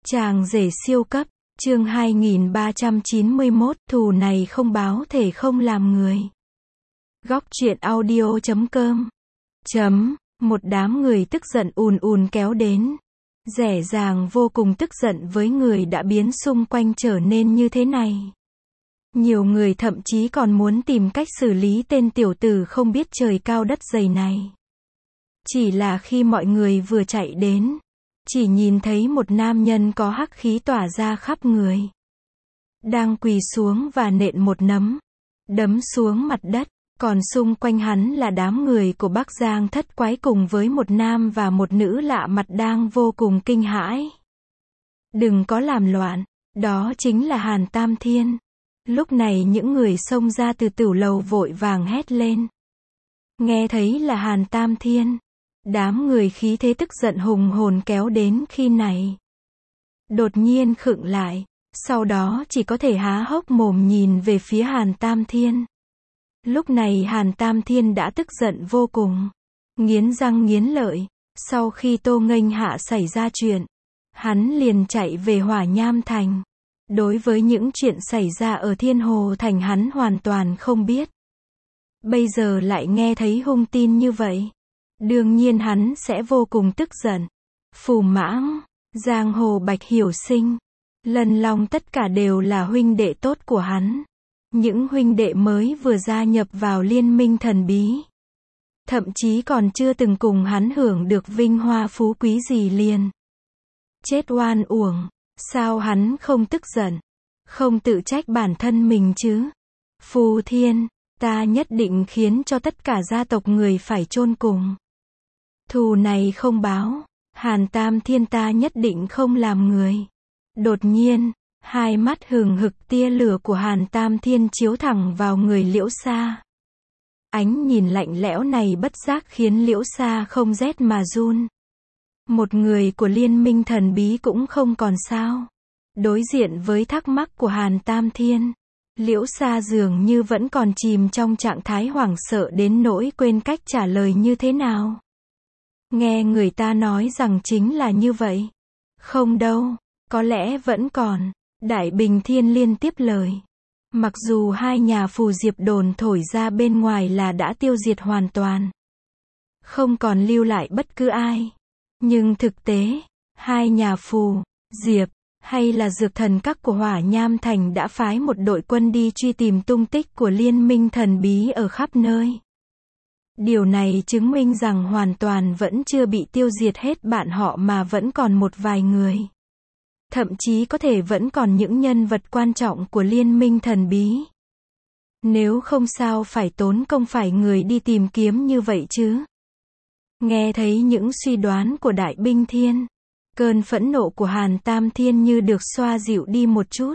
Chàng rể siêu cấp, chương 2391, thù này không báo thể không làm người. Góc truyện audio.com. Một đám người tức giận ùn ùn kéo đến. Dẻ dàng vô cùng tức giận với người đã biến xung quanh trở nên như thế này. Nhiều người thậm chí còn muốn tìm cách xử lý tên tiểu tử không biết trời cao đất dày này. Chỉ là khi mọi người vừa chạy đến, chỉ nhìn thấy một nam nhân có hắc khí tỏa ra khắp người. Đang quỳ xuống và nện một nắm, đấm xuống mặt đất, còn xung quanh hắn là đám người của Bắc Giang thất quái cùng với một nam và một nữ lạ mặt đang vô cùng kinh hãi. Đừng có làm loạn, đó chính là Hàn Tam Thiên. Lúc này những người xông ra từ tửu lầu vội vàng hét lên. Nghe thấy là Hàn Tam Thiên, đám người khí thế tức giận hùng hồn kéo đến khi này. Đột nhiên khựng lại, sau đó chỉ có thể há hốc mồm nhìn về phía Hàn Tam Thiên. Lúc này Hàn Tam Thiên đã tức giận vô cùng, nghiến răng nghiến lợi. Sau khi Tô Nghênh Hạ xảy ra chuyện, hắn liền chạy về Hỏa Nham Thành. Đối với những chuyện xảy ra ở Thiên Hồ Thành hắn hoàn toàn không biết. Bây giờ lại nghe thấy hung tin như vậy, đương nhiên hắn sẽ vô cùng tức giận. Phù Mãng, Giang Hồ Bạch Hiểu Sinh, Lân Long tất cả đều là huynh đệ tốt của hắn. Những huynh đệ mới vừa gia nhập vào liên minh thần bí. Thậm chí còn chưa từng cùng hắn hưởng được vinh hoa phú quý gì liền. Chết oan uổng, sao hắn không tức giận, không tự trách bản thân mình chứ? Phù Thiên, ta nhất định khiến cho tất cả gia tộc người phải chôn cùng. Thù này không báo, Hàn Tam Thiên ta nhất định không làm người. Đột nhiên, hai mắt hừng hực tia lửa của Hàn Tam Thiên chiếu thẳng vào người Liễu Sa. Ánh nhìn lạnh lẽo này bất giác khiến Liễu Sa không rét mà run. Một người của liên minh thần bí cũng không còn sao. Đối diện với thắc mắc của Hàn Tam Thiên, Liễu Sa dường như vẫn còn chìm trong trạng thái hoảng sợ đến nỗi quên cách trả lời như thế nào. Nghe người ta nói rằng chính là như vậy. Không đâu, có lẽ vẫn còn. Đại Bình Thiên liên tiếp lời. Mặc dù hai nhà phù diệp đồn thổi ra bên ngoài là đã tiêu diệt hoàn toàn, không còn lưu lại bất cứ ai. Nhưng thực tế, hai nhà phù, diệp, hay là dược thần các của Hỏa Nham Thành đã phái một đội quân đi truy tìm tung tích của liên minh thần bí ở khắp nơi. Điều này chứng minh rằng hoàn toàn vẫn chưa bị tiêu diệt hết bạn họ mà vẫn còn một vài người. Thậm chí có thể vẫn còn những nhân vật quan trọng của liên minh thần bí. Nếu không sao phải tốn công phải người đi tìm kiếm như vậy chứ. Nghe thấy những suy đoán của Đại Binh Thiên, cơn phẫn nộ của Hàn Tam Thiên như được xoa dịu đi một chút.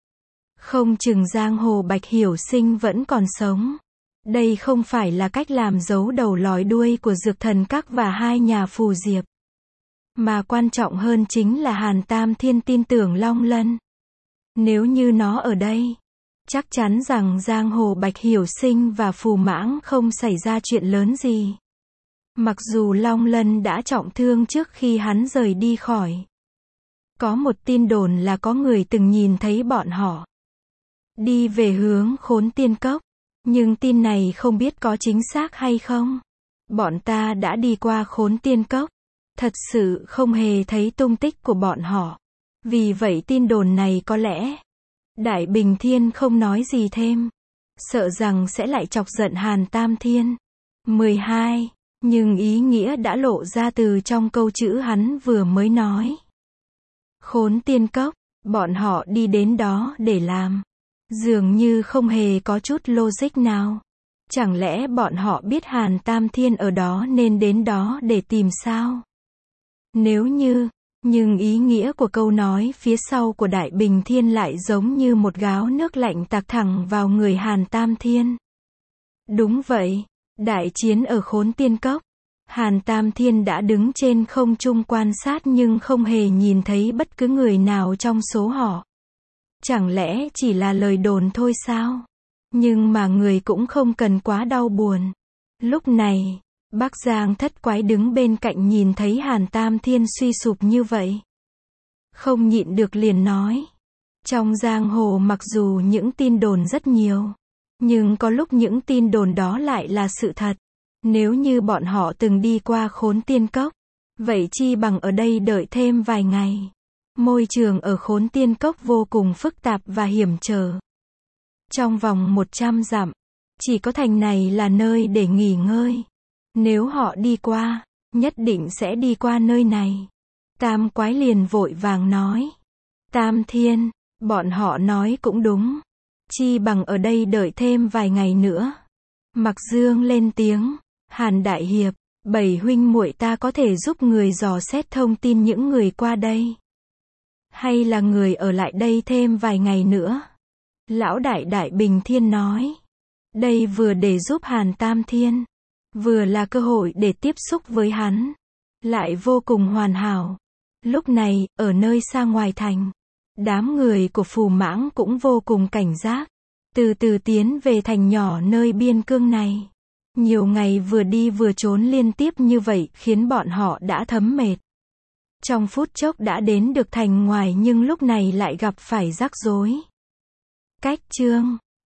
Không chừng Giang Hồ Bạch Hiểu Sinh vẫn còn sống. Đây không phải là cách làm giấu đầu lòi đuôi của dược thần các và hai nhà phù diệp. Mà quan trọng hơn chính là Hàn Tam Thiên tin tưởng Long Lân. Nếu như nó ở đây, chắc chắn rằng Giang Hồ Bạch Hiểu Sinh và Phù Mãng không xảy ra chuyện lớn gì. Mặc dù Long Lân đã trọng thương trước khi hắn rời đi khỏi. Có một tin đồn là có người từng nhìn thấy bọn họ đi về hướng Khốn Tiên Cốc. Nhưng tin này không biết có chính xác hay không. Bọn ta đã đi qua Khốn Tiên Cốc, thật sự không hề thấy tung tích của bọn họ. Vì vậy tin đồn này có lẽ. Đại Bình Thiên không nói gì thêm, sợ rằng sẽ lại chọc giận Hàn Tam Thiên. 12. Nhưng ý nghĩa đã lộ ra từ trong câu chữ hắn vừa mới nói. Khốn Tiên Cốc, bọn họ đi đến đó để làm. Dường như không hề có chút logic nào. Chẳng lẽ bọn họ biết Hàn Tam Thiên ở đó nên đến đó để tìm sao? Nếu như, nhưng ý nghĩa của câu nói phía sau của Đại Bình Thiên lại giống như một gáo nước lạnh tạt thẳng vào người Hàn Tam Thiên. Đúng vậy, đại chiến ở Khốn Tiên Cốc, Hàn Tam Thiên đã đứng trên không trung quan sát nhưng không hề nhìn thấy bất cứ người nào trong số họ. Chẳng lẽ chỉ là lời đồn thôi sao? Nhưng mà người cũng không cần quá đau buồn. Lúc này, Bắc Giang thất quái đứng bên cạnh nhìn thấy Hàn Tam Thiên suy sụp như vậy. không nhịn được liền nói. Trong giang hồ mặc dù những tin đồn rất nhiều, nhưng có lúc những tin đồn đó lại là sự thật. Nếu như bọn họ từng đi qua Khốn Tiên Cốc, vậy chi bằng ở đây đợi thêm vài ngày. Môi trường ở Khốn Tiên Cốc vô cùng phức tạp và hiểm trở. Trong vòng 100 dặm, chỉ có thành này là nơi để nghỉ ngơi. Nếu họ đi qua, nhất định sẽ đi qua nơi này. Tam Quái liền vội vàng nói. Tam Thiên, bọn họ nói cũng đúng. Chi bằng ở đây đợi thêm vài ngày nữa. Mặc Dương lên tiếng. Hàn Đại Hiệp, 7 huynh muội ta có thể giúp người dò xét thông tin những người qua đây. Hay là người ở lại đây thêm vài ngày nữa? Lão Đại Đại Bình Thiên nói. Đây vừa để giúp Hàn Tam Thiên, vừa là cơ hội để tiếp xúc với hắn. Lại vô cùng hoàn hảo. Lúc này, ở nơi xa ngoài thành, đám người của Phù Mãng cũng vô cùng cảnh giác. Từ từ tiến về thành nhỏ nơi biên cương này. Nhiều ngày vừa đi vừa trốn liên tiếp như vậy khiến bọn họ đã thấm mệt. Trong phút chốc đã đến được thành ngoài nhưng lúc này lại gặp phải rắc rối. Cách chương